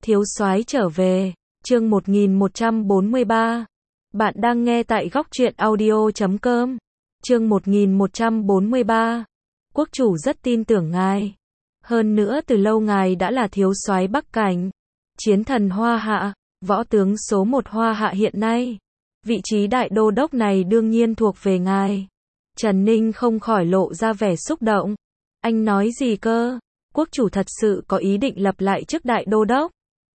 Thiếu soái trở về, chương 1143. Bạn đang nghe tại góc truyện audio.com. Chương 1143. Quốc chủ rất tin tưởng ngài. Hơn nữa từ lâu ngài đã là thiếu soái Bắc Cảnh, chiến thần Hoa Hạ, võ tướng số 1 Hoa Hạ hiện nay. Vị trí đại đô đốc này đương nhiên thuộc về ngài. Trần Ninh không khỏi lộ ra vẻ xúc động. Anh nói gì cơ? Quốc chủ thật sự có ý định lập lại chức đại đô đốc?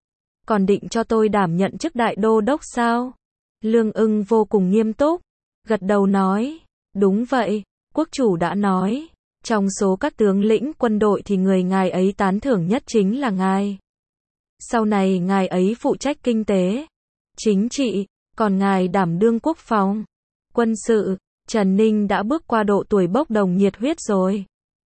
Còn định cho tôi đảm nhận chức đại đô đốc sao? Lương Ưng vô cùng nghiêm túc, gật đầu nói, đúng vậy, quốc chủ đã nói, trong số các tướng lĩnh quân đội thì người ngài ấy tán thưởng nhất chính là ngài. Sau này ngài ấy phụ trách kinh tế, chính trị, còn ngài đảm đương quốc phòng, quân sự. Trần Ninh đã bước qua độ tuổi bốc đồng nhiệt huyết rồi.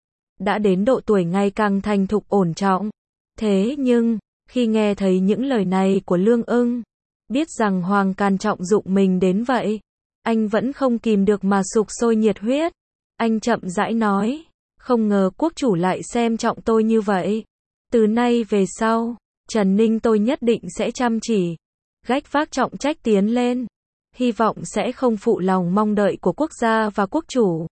Đã đến độ tuổi ngày càng thành thục ổn trọng. Thế nhưng, khi nghe thấy những lời này của Lương Ưng, biết rằng Hoàng Càn trọng dụng mình đến vậy, anh vẫn không kìm được mà sục sôi nhiệt huyết. Anh chậm rãi nói, không ngờ quốc chủ lại xem trọng tôi như vậy. Từ nay về sau, Trần Ninh tôi nhất định sẽ chăm chỉ, gánh vác trọng trách tiến lên. Hy vọng sẽ không phụ lòng mong đợi của quốc gia và quốc chủ.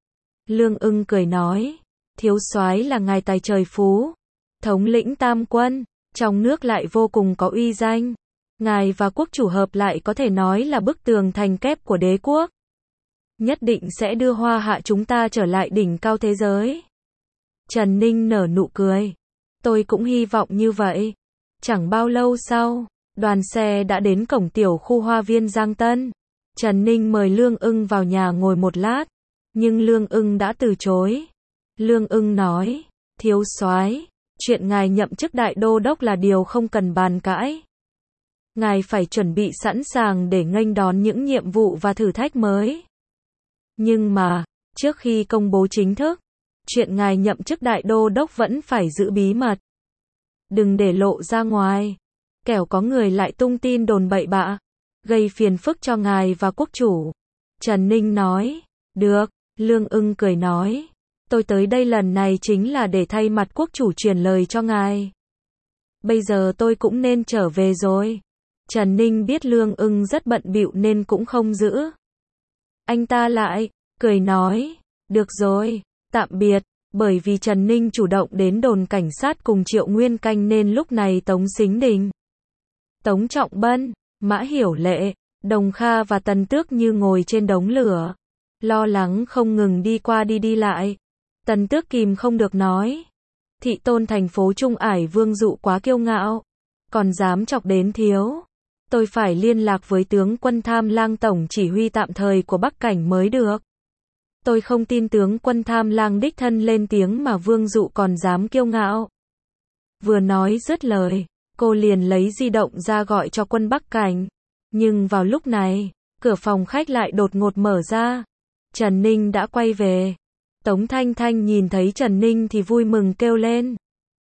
Lương Ưng cười nói, thiếu soái là ngài tài trời phú, thống lĩnh tam quân, trong nước lại vô cùng có uy danh. Ngài và quốc chủ hợp lại có thể nói là bức tường thành kép của đế quốc. Nhất định sẽ đưa Hoa Hạ chúng ta trở lại đỉnh cao thế giới. Trần Ninh nở nụ cười. Tôi cũng hy vọng như vậy. Chẳng bao lâu sau, đoàn xe đã đến cổng tiểu khu Hoa Viên Giang Tân. Trần Ninh mời Lương Ưng vào nhà ngồi một lát, nhưng Lương Ưng đã từ chối. Lương Ưng nói, thiếu soái, chuyện ngài nhậm chức đại đô đốc là điều không cần bàn cãi. Ngài phải chuẩn bị sẵn sàng để nghênh đón những nhiệm vụ và thử thách mới. Nhưng mà, trước khi công bố chính thức, chuyện ngài nhậm chức đại đô đốc vẫn phải giữ bí mật. Đừng để lộ ra ngoài, kẻo có người lại tung tin đồn bậy bạ, gây phiền phức cho ngài và quốc chủ. Trần Ninh nói, được. Lương Ưng cười nói, tôi tới đây lần này chính là để thay mặt quốc chủ truyền lời cho ngài. Bây giờ tôi cũng nên trở về rồi. Trần Ninh biết Lương Ưng rất bận bịu nên cũng không giữ. Anh ta lại, cười nói, được rồi, tạm biệt. Bởi vì Trần Ninh chủ động đến đồn cảnh sát cùng Triệu Nguyên Canh nên lúc này Tống Sính Đình, Tống Trọng Bân, Mã Hiểu Lệ, Đồng Kha và Tần Tước như ngồi trên đống lửa, lo lắng không ngừng đi qua đi lại. Tần Tước kìm không được nói, thị tôn thành phố Trung Ải Vương Dụ quá kiêu ngạo, còn dám chọc đến thiếu. Tôi phải liên lạc với tướng quân Tham Lang tổng chỉ huy tạm thời của Bắc Cảnh mới được. Tôi không tin tướng quân Tham Lang đích thân lên tiếng mà Vương Dụ còn dám kiêu ngạo. Vừa nói dứt lời, cô liền lấy di động ra gọi cho quân Bắc Cảnh. Nhưng vào lúc này, cửa phòng khách lại đột ngột mở ra. Trần Ninh đã quay về. Tống Thanh Thanh nhìn thấy Trần Ninh thì vui mừng kêu lên.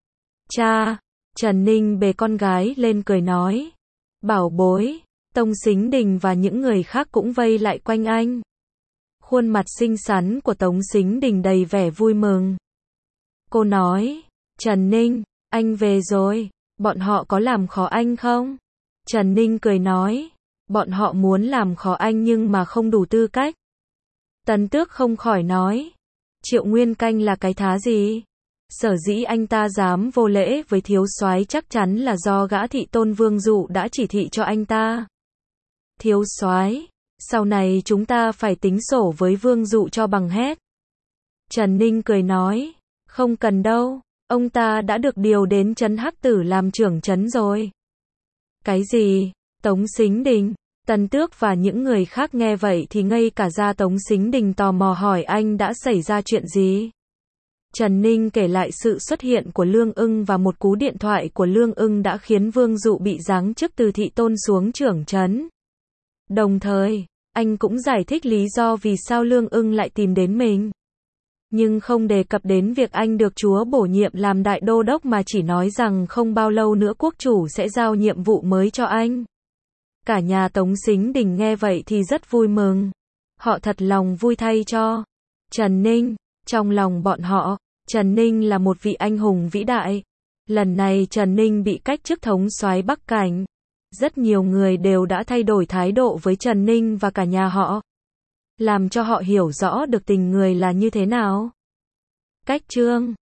Cha! Trần Ninh bế con gái lên cười nói. Bảo bối! Tống Sính Đình và những người khác cũng vây lại quanh anh. Khuôn mặt xinh xắn của Tống Sính Đình đầy vẻ vui mừng. Cô nói, Trần Ninh, anh về rồi, bọn họ có làm khó anh không? Trần Ninh cười nói, bọn họ muốn làm khó anh nhưng mà không đủ tư cách. Tần Tước không khỏi nói, Triệu Nguyên Canh là cái thá gì? Sở dĩ anh ta dám vô lễ với thiếu soái chắc chắn là do gã thị tôn Vương Dụ đã chỉ thị cho anh ta. Thiếu soái, sau này chúng ta phải tính sổ với Vương Dụ cho bằng hết. Trần Ninh cười nói, không cần đâu, ông ta đã được điều đến trấn Hắc Tử làm trưởng trấn rồi. Cái gì? Tống Sính Đình, Tần Tước và những người khác nghe vậy thì ngây cả ra. Tống Sính Đình tò mò hỏi anh đã xảy ra chuyện gì. Trần Ninh kể lại sự xuất hiện của Lương Ưng và một cú điện thoại của Lương Ưng đã khiến Vương Dụ bị giáng chức từ thị tôn xuống trưởng trấn. Đồng thời, anh cũng giải thích lý do vì sao Lương Ưng lại tìm đến mình. Nhưng không đề cập đến việc anh được Chúa bổ nhiệm làm đại đô đốc mà chỉ nói rằng không bao lâu nữa quốc chủ sẽ giao nhiệm vụ mới cho anh. Cả nhà Tống Sính Đình nghe vậy thì rất vui mừng. Họ thật lòng vui thay cho Trần Ninh. Trong lòng bọn họ, Trần Ninh là một vị anh hùng vĩ đại, Lần này Trần Ninh bị cách chức thống soái Bắc Cảnh. Rất nhiều người đều đã thay đổi thái độ với Trần Ninh và cả nhà họ. Làm cho họ hiểu rõ được tình người là như thế nào. Cách chương